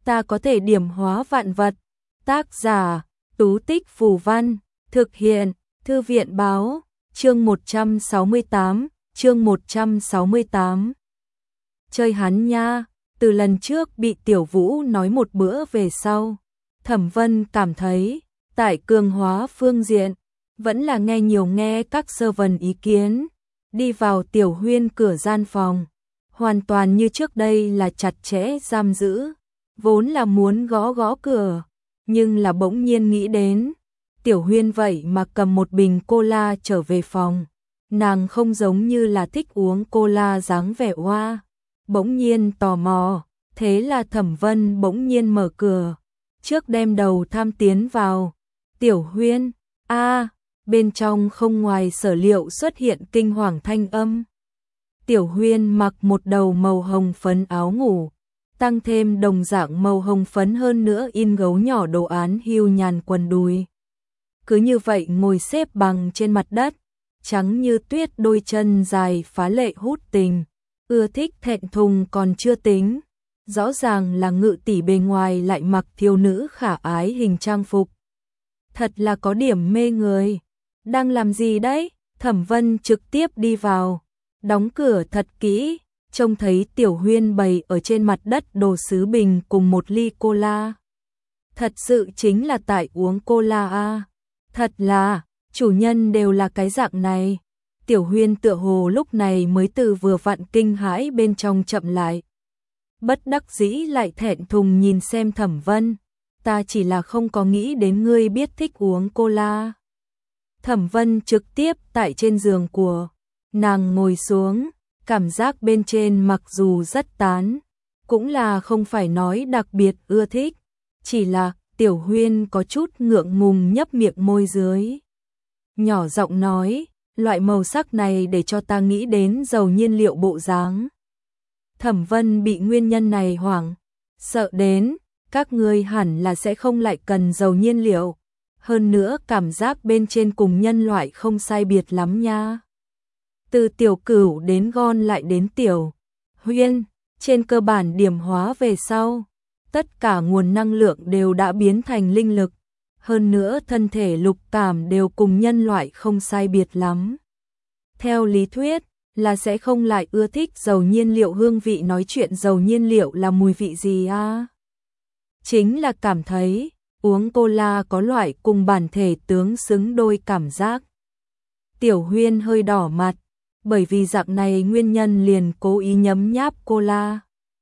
ta có thể điểm hóa vạn vật. Tác giả, Tú Tích Phù Văn, thực hiện, Thư viện Báo, chương 168, chương 168. Chơi hắn nha, từ lần trước bị Tiểu Vũ nói một bữa về sau, Thẩm Vân cảm thấy, tại cường hóa phương diện, vẫn là nghe các servant ý kiến, đi vào Tiểu Huyên cửa gian phòng, hoàn toàn như trước đây là chặt chẽ giam giữ, vốn là muốn gõ cửa, nhưng là bỗng nhiên nghĩ đến, Tiểu Huyên vậy mà cầm một bình cola trở về phòng, nàng không giống như là thích uống cola dáng vẻ oa, bỗng nhiên tò mò, thế là Thẩm Vân bỗng nhiên mở cửa, trước đem đầu tham tiến vào, Tiểu Huyên, bên trong không ngoài sở liệu xuất hiện kinh hoàng thanh âm. Tiểu Huyên mặc một đầu màu hồng phấn áo ngủ, tăng thêm đồng dạng màu hồng phấn hơn nữa in gấu nhỏ đồ án hưu nhàn quần đùi. Cứ như vậy ngồi xếp bằng trên mặt đất, trắng như tuyết đôi chân dài phá lệ hút tình, ưa thích thẹn thùng còn chưa tính, rõ ràng là ngự tỷ bề ngoài lại mặc thiếu nữ khả ái hình trang phục. Thật là có điểm mê người. Đang làm gì đấy? Thẩm Vân trực tiếp đi vào, đóng cửa thật kỹ, trông thấy Tiểu Huyên bày ở trên mặt đất đồ sứ bình cùng một ly cola. Thật sự chính là tại uống cola à? Thật là, chủ nhân đều là cái dạng này. Tiểu Huyên tựa hồ lúc này mới từ vừa vặn kinh hãi bên trong chậm lại. Bất đắc dĩ lại thẹn thùng nhìn xem Thẩm Vân, ta chỉ là không có nghĩ đến ngươi biết thích uống cola. Thẩm Vân trực tiếp tại trên giường của nàng ngồi xuống, cảm giác bên trên mặc dù rất tán, cũng là không phải nói đặc biệt ưa thích, chỉ là Tiểu Huyên có chút ngượng ngùng nhấp miệng môi dưới. Nhỏ giọng nói, loại màu sắc này để cho ta nghĩ đến dầu nhiên liệu bộ dáng. Thẩm Vân bị nguyên nhân này hoảng, sợ đến, các ngươi hẳn là sẽ không lại cần dầu nhiên liệu. Hơn nữa cảm giác bên trên cùng nhân loại không sai biệt lắm nha. Từ Tiểu Cửu đến Gon lại đến Tiểu Huyên, trên cơ bản điểm hóa về sau, tất cả nguồn năng lượng đều đã biến thành linh lực. Hơn nữa thân thể lục cảm đều cùng nhân loại không sai biệt lắm. Theo lý thuyết là sẽ không lại ưa thích dầu nhiên liệu hương vị, nói chuyện dầu nhiên liệu là mùi vị gì à? Chính là cảm thấy uống cola có loại cùng bản thể tướng xứng đôi cảm giác. Tiểu Huyên hơi đỏ mặt, bởi vì dạng này nguyên nhân liền cố ý nhấm nháp cola.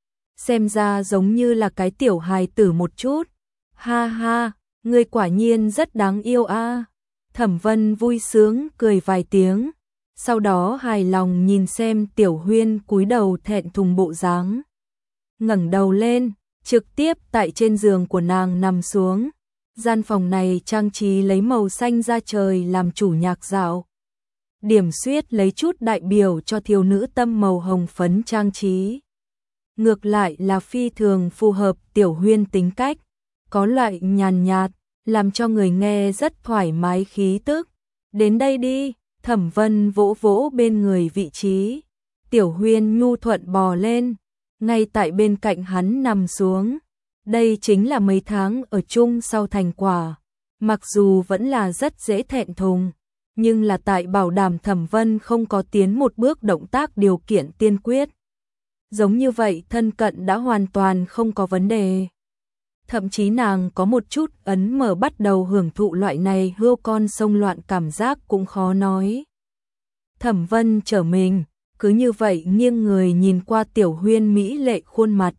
Xem ra giống như là cái tiểu hài tử một chút. Ha ha, ngươi quả nhiên rất đáng yêu a. Thẩm Vân vui sướng cười vài tiếng, sau đó hài lòng nhìn xem Tiểu Huyên cúi đầu thẹn thùng bộ dáng. Ngẩng đầu lên, trực tiếp tại trên giường của nàng nằm xuống. Gian phòng này trang trí lấy màu xanh da trời làm chủ nhạc dạo. Điểm xuyết lấy chút đại biểu cho thiếu nữ tâm màu hồng phấn trang trí. Ngược lại là phi thường phù hợp Tiểu Huyên tính cách, có loại nhàn nhạt, làm cho người nghe rất thoải mái khí tức. Đến đây đi, Thẩm Vân vỗ vỗ bên người vị trí. Tiểu Huyên nhu thuận bò lên, ngay tại bên cạnh hắn nằm xuống. Đây chính là mấy tháng ở chung sau thành quả. Mặc dù vẫn là rất dễ thẹn thùng, nhưng là tại bảo đảm Thẩm Vân không có tiến một bước động tác điều kiện tiên quyết. Giống như vậy thân cận đã hoàn toàn không có vấn đề. Thậm chí nàng có một chút ấn mở bắt đầu hưởng thụ loại này hươu con sông loạn cảm giác cũng khó nói. Thẩm Vân trở mình, cứ như vậy nghiêng người nhìn qua Tiểu Huyên mỹ lệ khuôn mặt.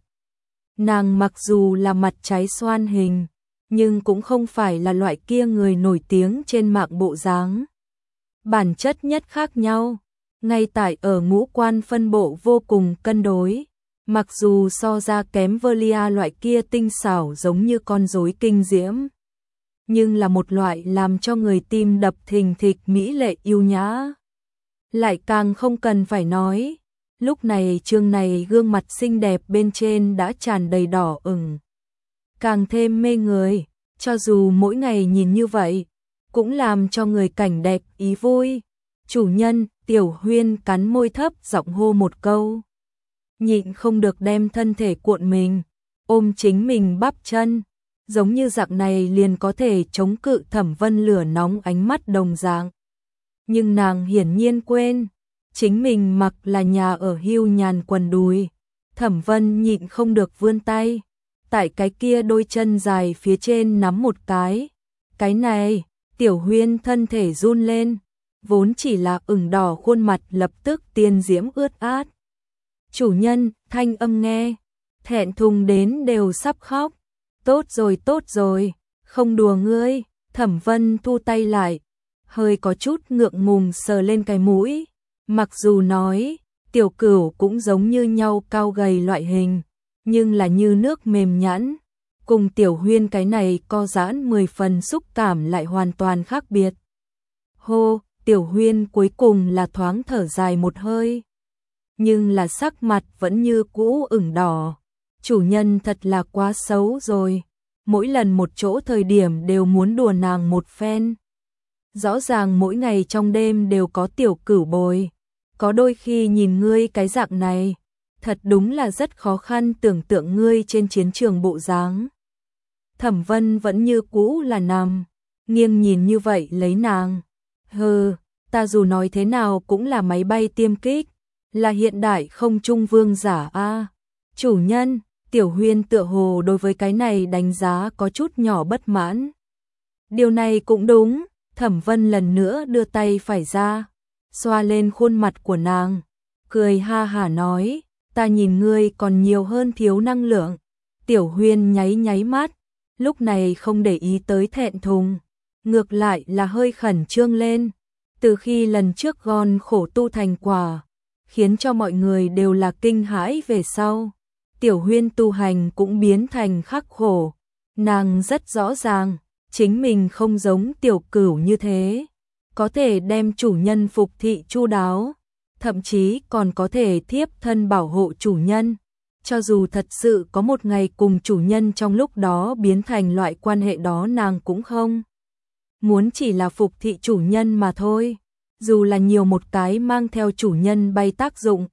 Nàng mặc dù là mặt trái xoan hình, nhưng cũng không phải là loại kia người nổi tiếng trên mạng bộ dáng. Bản chất nhất khác nhau, ngay tại ở ngũ quan phân bộ vô cùng cân đối. Mặc dù so ra kém Velia loại kia tinh xảo giống như con rối kinh diễm, nhưng là một loại làm cho người tim đập thình thịch mỹ lệ yêu nhã. Lại càng không cần phải nói, lúc này chương này gương mặt xinh đẹp bên trên đã tràn đầy đỏ ửng, càng thêm mê người, cho dù mỗi ngày nhìn như vậy, cũng làm cho người cảnh đẹp ý vui. Chủ nhân, Tiểu Huyên cắn môi thấp giọng hô một câu. Nhịn không được đem thân thể cuộn mình, ôm chính mình bắp chân, giống như dạng này liền có thể chống cự Thẩm Vân lửa nóng ánh mắt đồng dạng. Nhưng nàng hiển nhiên quên, chính mình mặc là nhà ở hưu nhàn quần đùi. Thẩm Vân nhịn không được vươn tay, tại cái kia đôi chân dài phía trên nắm một cái. Cái này, Tiểu Huyên thân thể run lên, vốn chỉ là ửng đỏ khuôn mặt lập tức tiên diễm ướt át. Chủ nhân, thanh âm nghe, thẹn thùng đến đều sắp khóc. Tốt rồi, không đùa ngươi. Thẩm Vân thu tay lại, hơi có chút ngượng ngùng sờ lên cái mũi. Mặc dù nói, Tiểu Cửu cũng giống như nhau cao gầy loại hình, nhưng là như nước mềm nhẵn, cùng Tiểu Huyên cái này co giãn 10 phần xúc cảm lại hoàn toàn khác biệt. Hô, Tiểu Huyên cuối cùng là thoáng thở dài một hơi, nhưng là sắc mặt vẫn như cũ ửng đỏ. Chủ nhân thật là quá xấu rồi, mỗi lần một chỗ thời điểm đều muốn đùa nàng một phen. Rõ ràng mỗi ngày trong đêm đều có Tiểu Cửu bồi, có đôi khi nhìn ngươi cái dạng này, thật đúng là rất khó khăn tưởng tượng ngươi trên chiến trường bộ dáng. Thẩm Vân vẫn như cũ là nằm, nghiêng nhìn như vậy lấy nàng. Hừ, ta dù nói thế nào cũng là máy bay tiêm kích, là hiện đại không trung vương giả a. Chủ nhân, Tiểu Huyên tựa hồ đối với cái này đánh giá có chút nhỏ bất mãn. Điều này cũng đúng, Thẩm Vân lần nữa đưa tay phải ra, xoa lên khuôn mặt của nàng, cười ha hả nói, ta nhìn ngươi còn nhiều hơn thiếu năng lượng. Tiểu Huyên nháy nháy mắt, lúc này không để ý tới thẹn thùng, ngược lại là hơi khẩn trương lên. Từ khi lần trước Gon khổ tu thành quả, khiến cho mọi người đều là kinh hãi về sau, Tiểu Huyên tu hành cũng biến thành khắc khổ. Nàng rất rõ ràng, chính mình không giống Tiểu Cửu như thế, có thể đem chủ nhân phục thị chu đáo, thậm chí còn có thể thiếp thân bảo hộ chủ nhân. Cho dù thật sự có một ngày cùng chủ nhân trong lúc đó biến thành loại quan hệ đó, nàng cũng không muốn chỉ là phục thị chủ nhân mà thôi, dù là nhiều một cái mang theo chủ nhân bay tác dụng.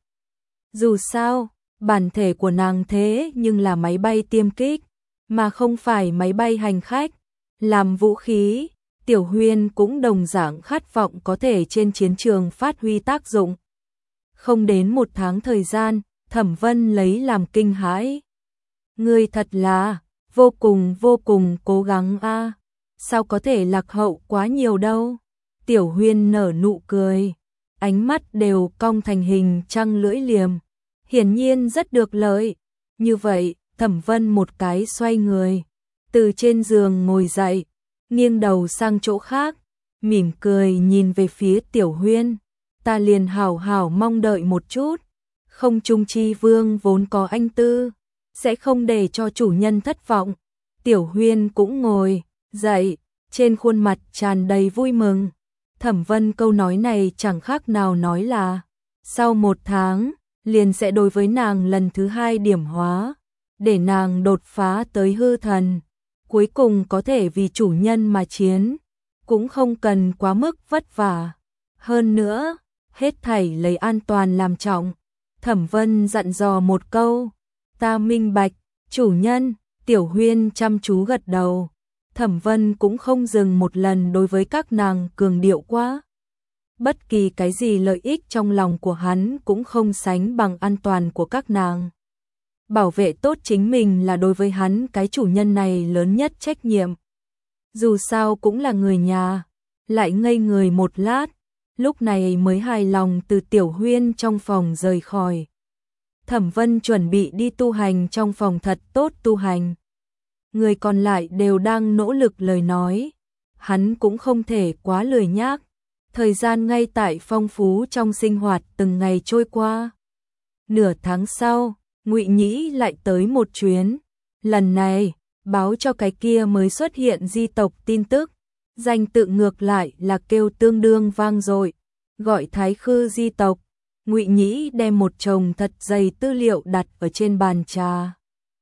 Dù sao, bản thể của nàng thế nhưng là máy bay tiêm kích, mà không phải máy bay hành khách. Làm vũ khí, Tiểu Huyên cũng đồng dạng khát vọng có thể trên chiến trường phát huy tác dụng. Không đến một tháng thời gian, Thẩm Vân lấy làm kinh hãi. Ngươi thật là vô cùng cố gắng a, sao có thể lạc hậu quá nhiều đâu. Tiểu Huyên nở nụ cười, ánh mắt đều cong thành hình trăng lưỡi liềm, hiển nhiên rất được lợi. Như vậy, Thẩm Vân một cái xoay người, từ trên giường ngồi dậy, nghiêng đầu sang chỗ khác, mỉm cười nhìn về phía Tiểu Huyên. Ta liền hảo hảo mong đợi một chút, không trung chi vương vốn có anh tư, sẽ không để cho chủ nhân thất vọng. Tiểu Huyên cũng ngồi dậy, trên khuôn mặt tràn đầy vui mừng. Thẩm Vân câu nói này chẳng khác nào nói là sau 1 tháng liền sẽ đối với nàng lần thứ 2 điểm hóa, để nàng đột phá tới hư thần, cuối cùng có thể vì chủ nhân mà chiến, cũng không cần quá mức vất vả. Hơn nữa, hết thảy lấy an toàn làm trọng. Thẩm Vân dặn dò một câu, ta minh bạch, chủ nhân. Tiểu Huyên chăm chú gật đầu. Thẩm Vân cũng không dừng một lần đối với các nàng cường điệu quá. Bất kỳ cái gì lợi ích trong lòng của hắn cũng không sánh bằng an toàn của các nàng. Bảo vệ tốt chính mình là đối với hắn cái chủ nhân này lớn nhất trách nhiệm. Dù sao cũng là người nhà, lại ngây người một lát, lúc này mới hài lòng từ Tiểu Huyên trong phòng rời khỏi. Thẩm Vân chuẩn bị đi tu hành trong phòng thật tốt tu hành. Người còn lại đều đang nỗ lực lời nói, hắn cũng không thể quá lười nhác. Thời gian ngay tại phong phú trong sinh hoạt từng ngày trôi qua. Nửa tháng sau, Ngụy Nhĩ lại tới một chuyến. Lần này, báo cho cái kia mới xuất hiện di tộc tin tức. Danh tự ngược lại là kêu tương đương vang dội, gọi Thái Khư di tộc. Ngụy Nhĩ đem một chồng thật dày tư liệu đặt ở trên bàn trà.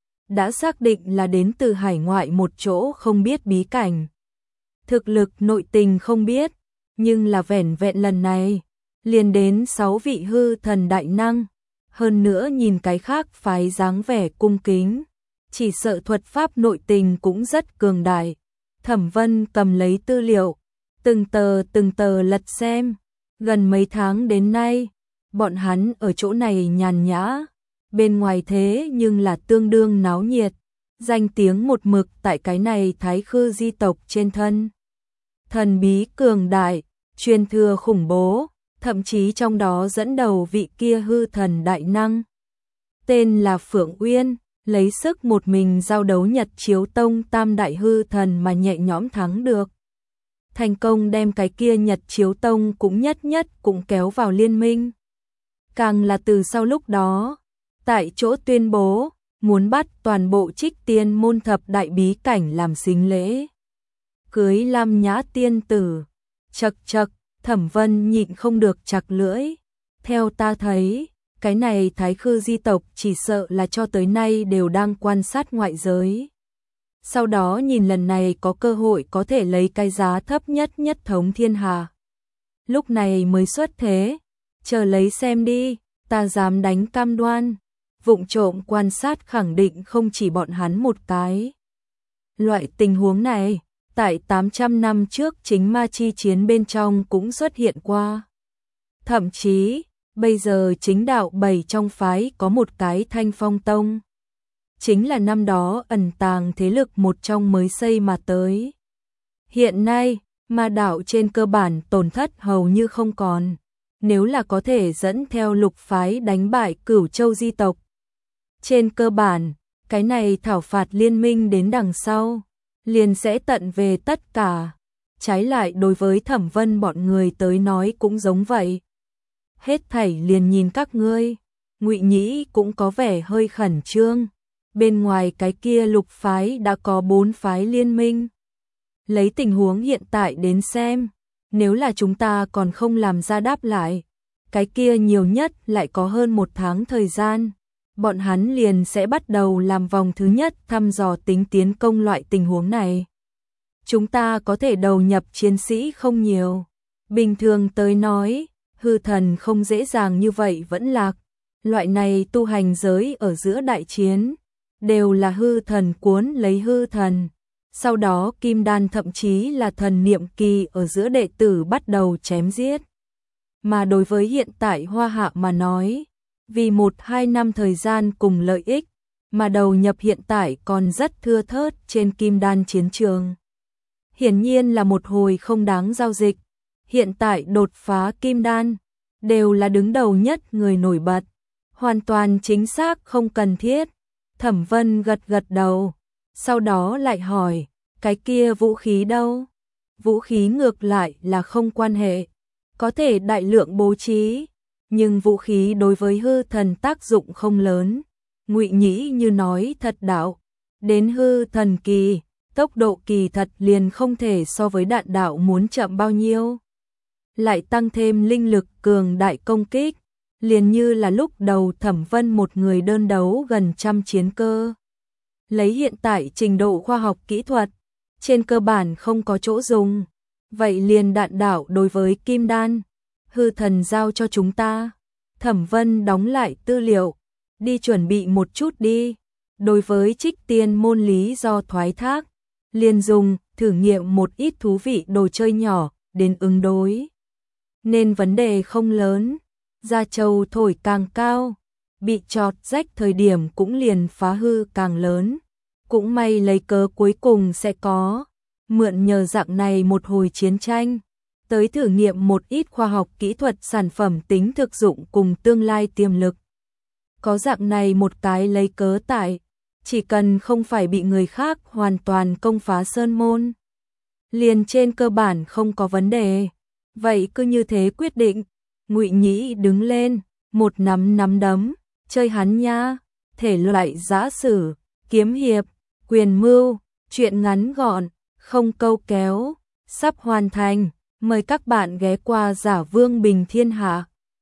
Đã xác định là đến từ hải ngoại một chỗ không biết bí cảnh. Thực lực nội tình không biết, nhưng là vẻn vẹn lần này, liền đến 6 vị hư thần đại năng. Hơn nữa nhìn cái khác phái dáng vẻ cung kính, chỉ sợ thuật pháp nội tình cũng rất cường đại. Thẩm Vân cầm lấy tư liệu, từng tờ lật xem. Gần mấy tháng đến nay, bọn hắn ở chỗ này nhàn nhã, bên ngoài thế nhưng là tương đương náo nhiệt, danh tiếng một mực tại cái này Thái Khư di tộc trên thân. Thần bí cường đại, truyền thừa khủng bố, thậm chí trong đó dẫn đầu vị kia hư thần đại năng. Tên là Phượng Uyên, lấy sức một mình giao đấu Nhật Chiếu Tông tam đại hư thần mà nhẹ nhõm thắng được. Thành công đem cái kia Nhật Chiếu Tông cũng nhất cũng kéo vào liên minh. Càng là từ sau lúc đó, tại chỗ tuyên bố, muốn bắt toàn bộ Trích Tiên môn thập đại bí cảnh làm sính lễ. Cưới Lam Nhã tiên tử, chậc, Thẩm Vân nhịn không được chặt lưỡi. Theo ta thấy, cái này Thái Khư di tộc chỉ sợ là cho tới nay đều đang quan sát ngoại giới. Sau đó nhìn lần này có cơ hội có thể lấy cái giá thấp nhất thống thiên hà. Lúc này mới xuất thế, chờ lấy xem đi, ta dám đánh cam đoan. Vụng trộm quan sát khẳng định không chỉ bọn hắn một cái. Loại tình huống này, tại 800 năm trước chính ma chi chiến bên trong cũng xuất hiện qua. Thậm chí, bây giờ chính đạo 7 trong phái có một cái Thanh Phong Tông. Chính là năm đó ẩn tàng thế lực một trong mới xây mà tới. Hiện nay, ma đạo trên cơ bản tổn thất hầu như không còn. Nếu là có thể dẫn theo lục phái đánh bại Cửu Châu di tộc. Trên cơ bản, cái này thảo phạt liên minh đến đằng sau, liền sẽ tận về tất cả. Trái lại đối với Thẩm Vân bọn người tới nói cũng giống vậy. Hết thảy liền nhìn các ngươi. Ngụy Nhĩ cũng có vẻ hơi khẩn trương. Bên ngoài cái kia lục phái đã có 4 phái liên minh. Lấy tình huống hiện tại đến xem, nếu là chúng ta còn không làm ra đáp lại, cái kia nhiều nhất lại có hơn 1 tháng thời gian. Bọn hắn liền sẽ bắt đầu làm vòng thứ nhất thăm dò tính tiến công loại tình huống này. Chúng ta có thể đầu nhập chiến sĩ không nhiều. Bình thường tới nói, hư thần không dễ dàng như vậy vẫn lạc. Loại này tu hành giới ở giữa đại chiến, đều là hư thần cuốn lấy hư thần. Sau đó kim đan thậm chí là thần niệm kỳ ở giữa đệ tử bắt đầu chém giết. Mà đối với hiện tại Hoa Hạ mà nói, vì 1-2 năm thời gian cùng lợi ích, mà đầu nhập hiện tại còn rất thưa thớt trên kim đan chiến trường. Hiển nhiên là một hồi không đáng giao dịch. Hiện tại đột phá kim đan, đều là đứng đầu nhất người nổi bật. Hoàn toàn chính xác không cần thiết. Thẩm Vân gật đầu, sau đó lại hỏi, cái kia vũ khí đâu? Vũ khí ngược lại là không quan hệ, có thể đại lượng bố trí, nhưng vũ khí đối với hư thần tác dụng không lớn. Ngụy Nhĩ như nói thật đạo, đến hư thần kỳ, tốc độ kỳ thật liền không thể so với đạn đạo muốn chậm bao nhiêu. Lại tăng thêm linh lực cường đại công kích, liền như là lúc đầu Thẩm Vân một người đơn đấu gần trăm chiến cơ. Lấy hiện tại trình độ khoa học kỹ thuật, trên cơ bản không có chỗ dùng. Vậy liền đạn đạo đối với kim đan, hư thần giao cho chúng ta. Thẩm Vân đóng lại tư liệu, đi chuẩn bị một chút đi. Đối với Trích Tiên môn lý do thoái thác, liền dùng thử nghiệm một ít thú vị đồ chơi nhỏ đến ứng đối. Nên vấn đề không lớn. Gia châu thổi càng cao, bị chọt rách thời điểm cũng liền phá hư càng lớn. Cũng may lấy cớ cuối cùng sẽ có, mượn nhờ dạng này một hồi chiến tranh, tới thử nghiệm một ít khoa học kỹ thuật sản phẩm tính thực dụng cùng tương lai tiềm lực. Có dạng này một cái lấy cớ tại, chỉ cần không phải bị người khác hoàn toàn công phá sơn môn, liền trên cơ bản không có vấn đề. Vậy cứ như thế quyết định. Ngụy Nhĩ đứng lên, một nắm đấm, chơi hắn nha, thể loại giã sử, kiếm hiệp, quyền mưu, truyện ngắn gọn, không câu kéo, sắp hoàn thành, mời các bạn ghé qua Giả Vương Bình Thiên Hạ.